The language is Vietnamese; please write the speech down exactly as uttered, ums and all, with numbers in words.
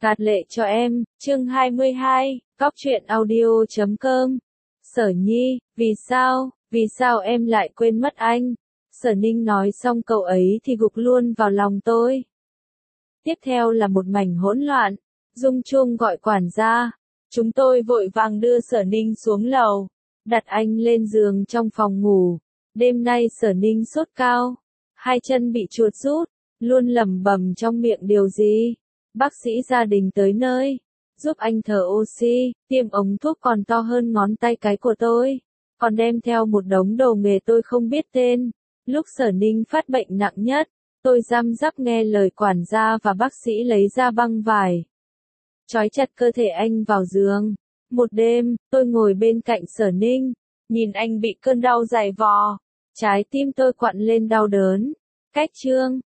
Tạt lệ cho em, chương hai mươi hai, cóc truyện audio chấm com. Sở Nhi, vì sao, vì sao em lại quên mất anh? Sở Ninh nói xong cậu ấy thì gục luôn vào lòng tôi. Tiếp theo là một mảnh hỗn loạn. Dung Chung gọi quản gia. Chúng tôi vội vàng đưa Sở Ninh xuống lầu, đặt anh lên giường trong phòng ngủ. Đêm nay Sở Ninh sốt cao, hai chân bị chuột rút, luôn lẩm bẩm trong miệng điều gì. Bác sĩ gia đình tới nơi, giúp anh thở oxy, tiêm ống thuốc còn to hơn ngón tay cái của tôi, còn đem theo một đống đồ nghề tôi không biết tên. Lúc Sở Ninh phát bệnh nặng nhất, tôi răm rắp nghe lời quản gia và bác sĩ lấy ra băng vải, trói chặt cơ thể anh vào giường. Một đêm, tôi ngồi bên cạnh Sở Ninh, nhìn anh bị cơn đau dày vò, trái tim tôi quặn lên đau đớn. Cách chương